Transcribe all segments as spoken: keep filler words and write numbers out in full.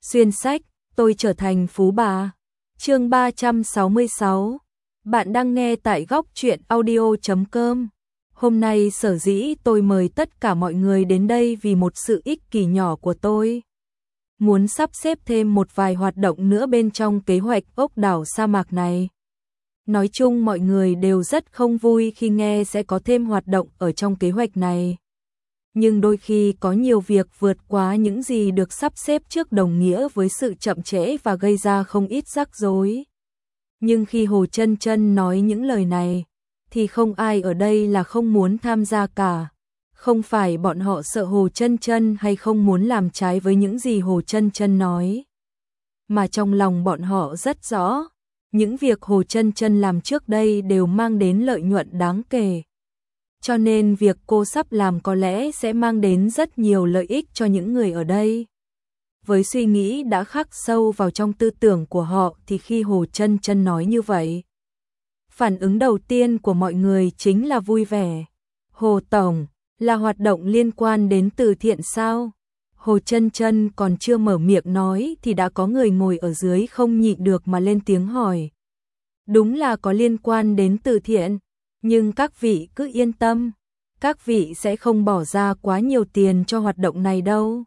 Xuyên sách, tôi trở thành phú bà. Chương ba trăm sáu mươi sáu. Bạn đang nghe tại góc truyện audio chấm com. Hôm nay sở dĩ tôi mời tất cả mọi người đến đây vì một sự ích kỷ nhỏ của tôi. Muốn sắp xếp thêm một vài hoạt động nữa bên trong kế hoạch ốc đảo sa mạc này. Nói chung mọi người đều rất không vui khi nghe sẽ có thêm hoạt động ở trong kế hoạch này. Nhưng đôi khi có nhiều việc vượt quá những gì được sắp xếp trước đồng nghĩa với sự chậm trễ và gây ra không ít rắc rối. Nhưng khi Hồ Chân Chân nói những lời này, thì không ai ở đây là không muốn tham gia cả. Không phải bọn họ sợ Hồ Chân Chân hay không muốn làm trái với những gì Hồ Chân Chân nói. Mà trong lòng bọn họ rất rõ, những việc Hồ Chân Chân làm trước đây đều mang đến lợi nhuận đáng kể. Cho nên việc cô sắp làm có lẽ sẽ mang đến rất nhiều lợi ích cho những người ở đây. Với suy nghĩ đã khắc sâu vào trong tư tưởng của họ thì khi Hồ Chân Chân nói như vậy, phản ứng đầu tiên của mọi người chính là vui vẻ. Hồ Tổng, là hoạt động liên quan đến từ thiện sao? Hồ Chân Chân còn chưa mở miệng nói thì đã có người ngồi ở dưới không nhịn được mà lên tiếng hỏi. Đúng là có liên quan đến từ thiện. Nhưng các vị cứ yên tâm, các vị sẽ không bỏ ra quá nhiều tiền cho hoạt động này đâu.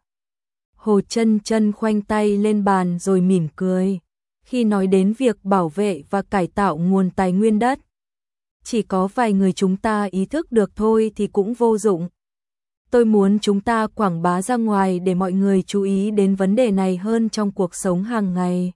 Hồ Chân Chân khoanh tay lên bàn rồi mỉm cười. Khi nói đến việc bảo vệ và cải tạo nguồn tài nguyên đất, chỉ có vài người chúng ta ý thức được thôi thì cũng vô dụng. Tôi muốn chúng ta quảng bá ra ngoài để mọi người chú ý đến vấn đề này hơn trong cuộc sống hàng ngày.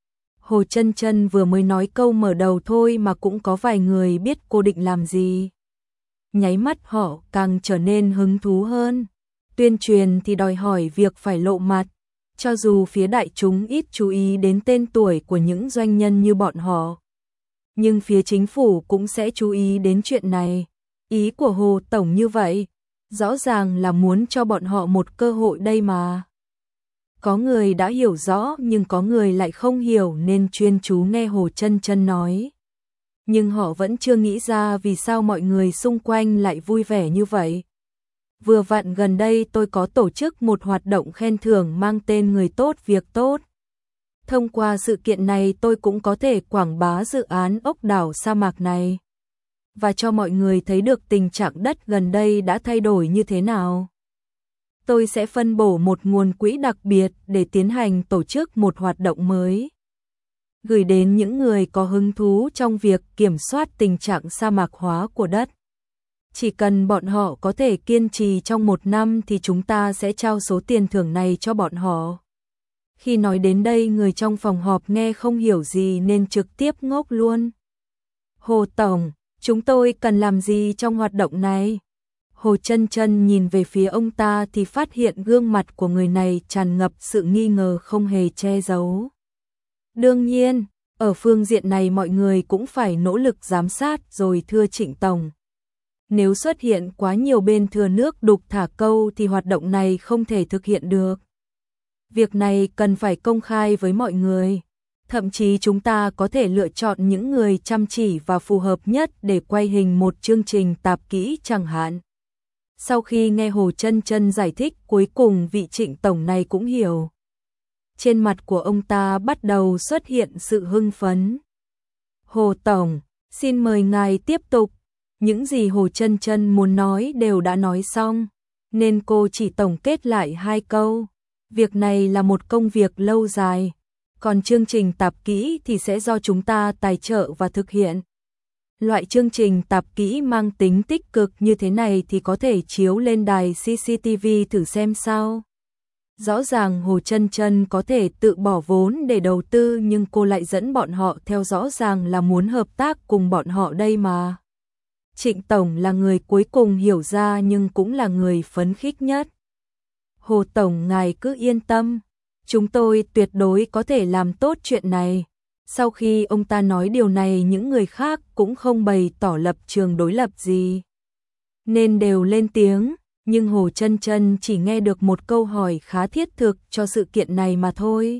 Hồ Chân Chân vừa mới nói câu mở đầu thôi mà cũng có vài người biết cô định làm gì. Nháy mắt họ càng trở nên hứng thú hơn. Tuyên truyền thì đòi hỏi việc phải lộ mặt, cho dù phía đại chúng ít chú ý đến tên tuổi của những doanh nhân như bọn họ. Nhưng phía chính phủ cũng sẽ chú ý đến chuyện này. Ý của Hồ Tổng như vậy, rõ ràng là muốn cho bọn họ một cơ hội đây mà. Có người đã hiểu rõ nhưng có người lại không hiểu nên chuyên chú nghe Hồ Chân Chân nói. Nhưng họ vẫn chưa nghĩ ra vì sao mọi người xung quanh lại vui vẻ như vậy. Vừa vặn gần đây tôi có tổ chức một hoạt động khen thưởng mang tên Người tốt việc tốt. Thông qua sự kiện này tôi cũng có thể quảng bá dự án ốc đảo sa mạc này. Và cho mọi người thấy được tình trạng đất gần đây đã thay đổi như thế nào. Tôi sẽ phân bổ một nguồn quỹ đặc biệt để tiến hành tổ chức một hoạt động mới. Gửi đến những người có hứng thú trong việc kiểm soát tình trạng sa mạc hóa của đất. Chỉ cần bọn họ có thể kiên trì trong một năm thì chúng ta sẽ trao số tiền thưởng này cho bọn họ. Khi nói đến đây người trong phòng họp nghe không hiểu gì nên trực tiếp ngốc luôn. Hồ Tổng, chúng tôi cần làm gì trong hoạt động này? Hồ Chân Chân nhìn về phía ông ta thì phát hiện gương mặt của người này tràn ngập sự nghi ngờ không hề che giấu. Đương nhiên, ở phương diện này mọi người cũng phải nỗ lực giám sát rồi thưa Trịnh Tổng. Nếu xuất hiện quá nhiều bên thừa nước đục thả câu thì hoạt động này không thể thực hiện được. Việc này cần phải công khai với mọi người. Thậm chí chúng ta có thể lựa chọn những người chăm chỉ và phù hợp nhất để quay hình một chương trình tạp kỹ chẳng hạn. Sau khi nghe Hồ Chân Chân giải thích cuối cùng vị Trịnh Tổng này cũng hiểu. Trên mặt của ông ta bắt đầu xuất hiện sự hưng phấn. Hồ Tổng, xin mời ngài tiếp tục. Những gì Hồ Chân Chân muốn nói đều đã nói xong, nên cô chỉ tổng kết lại hai câu. Việc này là một công việc lâu dài, còn chương trình tạp kỹ thì sẽ do chúng ta tài trợ và thực hiện. Loại chương trình tạp kỹ mang tính tích cực như thế này thì có thể chiếu lên đài xê xê tê vê thử xem sao. Rõ ràng Hồ Chân Chân có thể tự bỏ vốn để đầu tư nhưng cô lại dẫn bọn họ theo rõ ràng là muốn hợp tác cùng bọn họ đây mà. Trịnh Tổng là người cuối cùng hiểu ra nhưng cũng là người phấn khích nhất. Hồ Tổng ngài cứ yên tâm, chúng tôi tuyệt đối có thể làm tốt chuyện này. Sau khi ông ta nói điều này những người khác cũng không bày tỏ lập trường đối lập gì. Nên đều lên tiếng, nhưng Hồ Chân Chân chỉ nghe được một câu hỏi khá thiết thực cho sự kiện này mà thôi.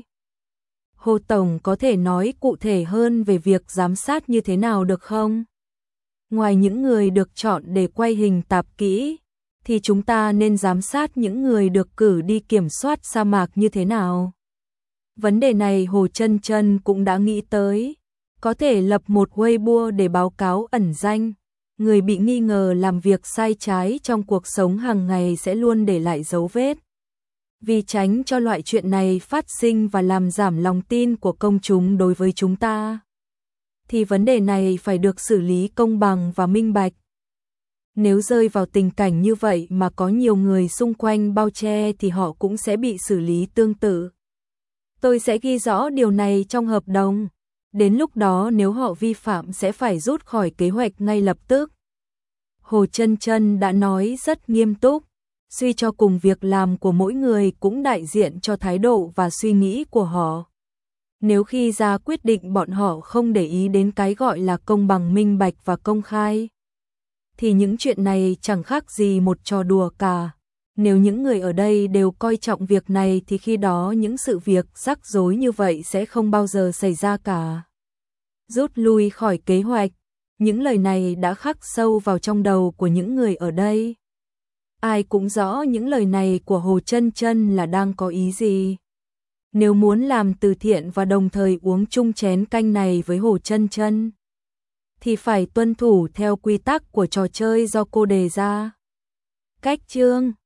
Hồ Tổng có thể nói cụ thể hơn về việc giám sát như thế nào được không? Ngoài những người được chọn để quay hình tạp kỹ, thì chúng ta nên giám sát những người được cử đi kiểm soát sa mạc như thế nào? Vấn đề này Hồ Chân Chân cũng đã nghĩ tới, có thể lập một Weibo để báo cáo ẩn danh, người bị nghi ngờ làm việc sai trái trong cuộc sống hàng ngày sẽ luôn để lại dấu vết. Vì tránh cho loại chuyện này phát sinh và làm giảm lòng tin của công chúng đối với chúng ta, thì vấn đề này phải được xử lý công bằng và minh bạch. Nếu rơi vào tình cảnh như vậy mà có nhiều người xung quanh bao che thì họ cũng sẽ bị xử lý tương tự. Tôi sẽ ghi rõ điều này trong hợp đồng. Đến lúc đó nếu họ vi phạm sẽ phải rút khỏi kế hoạch ngay lập tức. Hồ Chân Chân đã nói rất nghiêm túc, suy cho cùng việc làm của mỗi người cũng đại diện cho thái độ và suy nghĩ của họ. Nếu khi ra quyết định bọn họ không để ý đến cái gọi là công bằng, minh bạch và công khai, thì những chuyện này chẳng khác gì một trò đùa cả. Nếu những người ở đây đều coi trọng việc này thì khi đó những sự việc rắc rối như vậy sẽ không bao giờ xảy ra cả. Rút lui khỏi kế hoạch, những lời này đã khắc sâu vào trong đầu của những người ở đây. Ai cũng rõ những lời này của Hồ Chân Chân là đang có ý gì. Nếu muốn làm từ thiện và đồng thời uống chung chén canh này với Hồ Chân Chân, thì phải tuân thủ theo quy tắc của trò chơi do cô đề ra. Cách chương